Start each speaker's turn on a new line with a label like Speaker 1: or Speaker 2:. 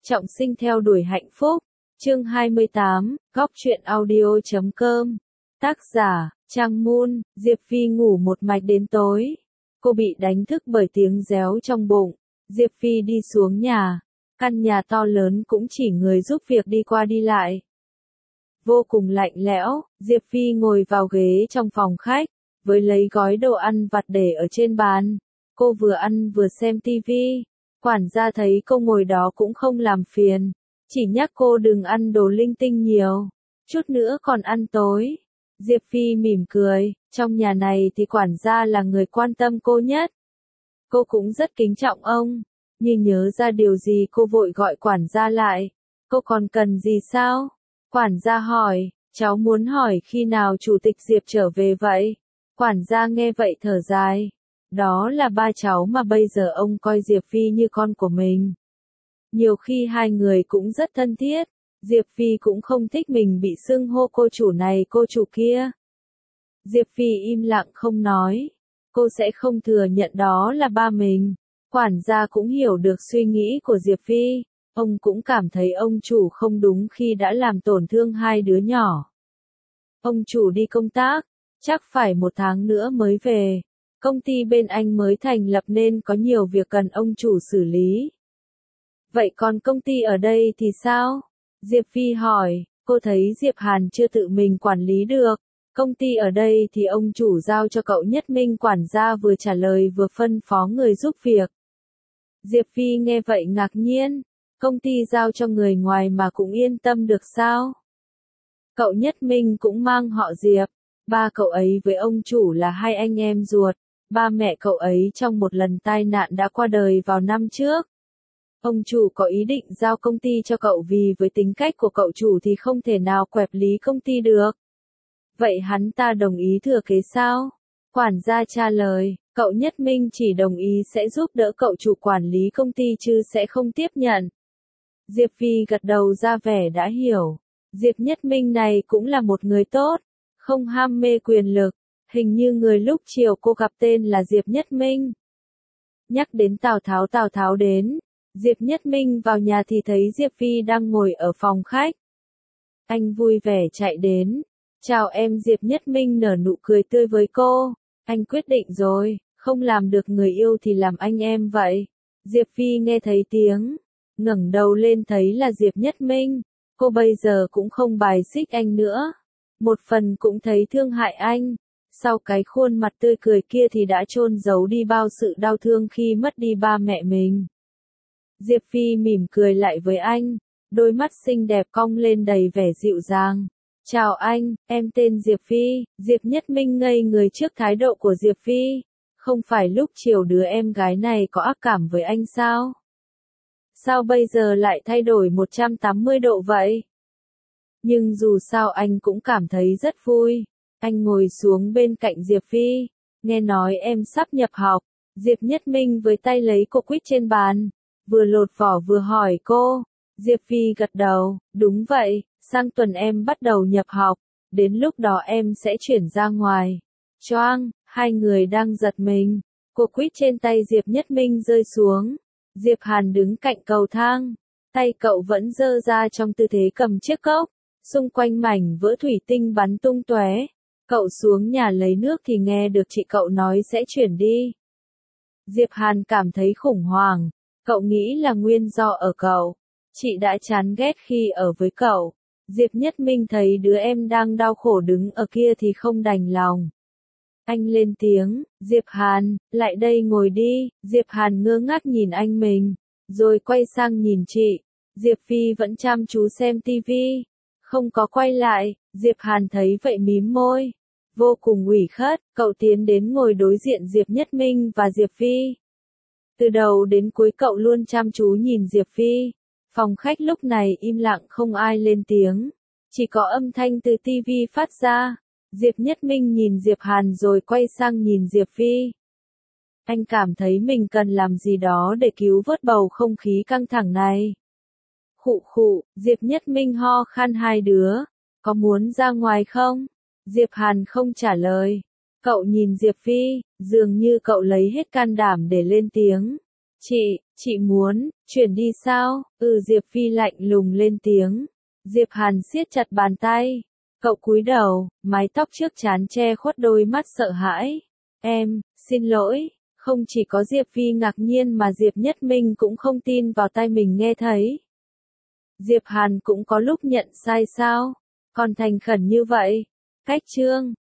Speaker 1: Trọng sinh theo đuổi hạnh phúc. Chương 28, Góc truyện audio.com. Tác giả, Trang Moon. Diệp Phi ngủ một mạch đến tối. Cô bị đánh thức bởi tiếng réo trong bụng. Diệp Phi đi xuống nhà. Căn nhà to lớn cũng chỉ người giúp việc đi qua đi lại. Vô cùng lạnh lẽo, Diệp Phi ngồi vào ghế trong phòng khách, với lấy gói đồ ăn vặt để ở trên bàn. Cô vừa ăn vừa xem tivi. Quản gia thấy cô ngồi đó cũng không làm phiền, chỉ nhắc cô đừng ăn đồ linh tinh nhiều, chút nữa còn ăn tối. Diệp Phi mỉm cười, trong nhà này thì quản gia là người quan tâm cô nhất. Cô cũng rất kính trọng ông, nhưng nhớ ra điều gì cô vội gọi quản gia lại. Cô còn cần gì sao? Quản gia hỏi, cháu muốn hỏi khi nào chủ tịch Diệp trở về vậy? Quản gia nghe vậy thở dài. Đó là ba cháu mà bây giờ ông coi Diệp Phi như con của mình. Nhiều khi hai người cũng rất thân thiết, Diệp Phi cũng không thích mình bị xưng hô cô chủ này cô chủ kia. Diệp Phi im lặng không nói, cô sẽ không thừa nhận đó là ba mình. Quản gia cũng hiểu được suy nghĩ của Diệp Phi, ông cũng cảm thấy ông chủ không đúng khi đã làm tổn thương hai đứa nhỏ. Ông chủ đi công tác, chắc phải 1 tháng nữa mới về. Công ty bên anh mới thành lập nên có nhiều việc cần ông chủ xử lý. Vậy còn công ty ở đây thì sao? Diệp Phi hỏi, cô thấy Diệp Hàn chưa tự mình quản lý được. Công ty ở đây thì ông chủ giao cho cậu Nhất Minh quản gia vừa trả lời vừa phân phó người giúp việc. Diệp Phi nghe vậy ngạc nhiên, công ty giao cho người ngoài mà cũng yên tâm được sao? Cậu Nhất Minh cũng mang họ Diệp, ba cậu ấy với ông chủ là hai anh em ruột. Ba mẹ cậu ấy trong một lần tai nạn đã qua đời vào năm trước. Ông chủ có ý định giao công ty cho cậu vì với tính cách của cậu chủ thì không thể nào quẹp lý công ty được. Vậy hắn ta đồng ý thừa kế sao? Quản gia trả lời, cậu Nhất Minh chỉ đồng ý sẽ giúp đỡ cậu chủ quản lý công ty chứ sẽ không tiếp nhận. Diệp Phi gật đầu ra vẻ đã hiểu. Diệp Nhất Minh này cũng là một người tốt, không ham mê quyền lực. Hình như người lúc chiều cô gặp tên là Diệp Nhất Minh. Nhắc đến Tào Tháo đến. Diệp Nhất Minh vào nhà thì thấy Diệp Phi đang ngồi ở phòng khách. Anh vui vẻ chạy đến. Chào em. Diệp Nhất Minh nở nụ cười tươi với cô. Anh quyết định rồi, không làm được người yêu thì làm anh em vậy. Diệp Phi nghe thấy tiếng, ngẩng đầu lên thấy là Diệp Nhất Minh. Cô bây giờ cũng không bài xích anh nữa. Một phần cũng thấy thương hại anh. Sau cái khuôn mặt tươi cười kia thì đã chôn giấu đi bao sự đau thương khi mất đi ba mẹ mình. Diệp Phi mỉm cười lại với anh, đôi mắt xinh đẹp cong lên đầy vẻ dịu dàng. Chào anh, em tên Diệp Phi. Diệp Nhất Minh ngây người trước thái độ của Diệp Phi. Không phải lúc chiều đứa em gái này có ác cảm với anh sao? Sao bây giờ lại thay đổi 180 độ vậy? Nhưng dù sao anh cũng cảm thấy rất vui. Anh ngồi xuống bên cạnh Diệp Phi, nghe nói em sắp nhập học. Diệp Nhất Minh với tay lấy cô quýt trên bàn, vừa lột vỏ vừa hỏi cô. Diệp Phi gật đầu, đúng vậy, sang tuần em bắt đầu nhập học, đến lúc đó em sẽ chuyển ra ngoài. Choang, hai người đang giật mình, cô quýt trên tay Diệp Nhất Minh rơi xuống. Diệp Hàn đứng cạnh cầu thang, tay cậu vẫn giơ ra trong tư thế cầm chiếc cốc, xung quanh mảnh vỡ thủy tinh bắn tung tóe. Cậu xuống nhà lấy nước thì nghe được chị cậu nói sẽ chuyển đi. Diệp Hàn cảm thấy khủng hoảng, cậu nghĩ là nguyên do ở cậu. Chị đã chán ghét khi ở với cậu. Diệp Nhất Minh thấy đứa em đang đau khổ đứng ở kia thì không đành lòng. Anh lên tiếng, Diệp Hàn, lại đây ngồi đi. Diệp Hàn ngơ ngác nhìn anh mình, rồi quay sang nhìn chị. Diệp Phi vẫn chăm chú xem tivi, không có quay lại. Diệp Hàn thấy vậy mím môi. Vô cùng ủy khuất, cậu tiến đến ngồi đối diện Diệp Nhất Minh và Diệp Phi. Từ đầu đến cuối cậu luôn chăm chú nhìn Diệp Phi. Phòng khách lúc này im lặng không ai lên tiếng. Chỉ có âm thanh từ tivi phát ra. Diệp Nhất Minh nhìn Diệp Hàn rồi quay sang nhìn Diệp Phi. Anh cảm thấy mình cần làm gì đó để cứu vớt bầu không khí căng thẳng này. Khụ khụ, Diệp Nhất Minh ho khan hai đứa. Có muốn ra ngoài không? Diệp Hàn không trả lời. Cậu nhìn Diệp Phi, dường như cậu lấy hết can đảm để lên tiếng. Chị, Chị muốn, chuyển đi sao? Diệp Phi lạnh lùng lên tiếng. Diệp Hàn siết chặt bàn tay. Cậu cúi đầu, mái tóc trước trán che khuất đôi mắt sợ hãi. Em, xin lỗi. Không chỉ có Diệp Phi ngạc nhiên mà Diệp Nhất Minh cũng không tin vào tai mình nghe thấy. Diệp Hàn cũng có lúc nhận sai sao? Còn thành khẩn như vậy. Cách chương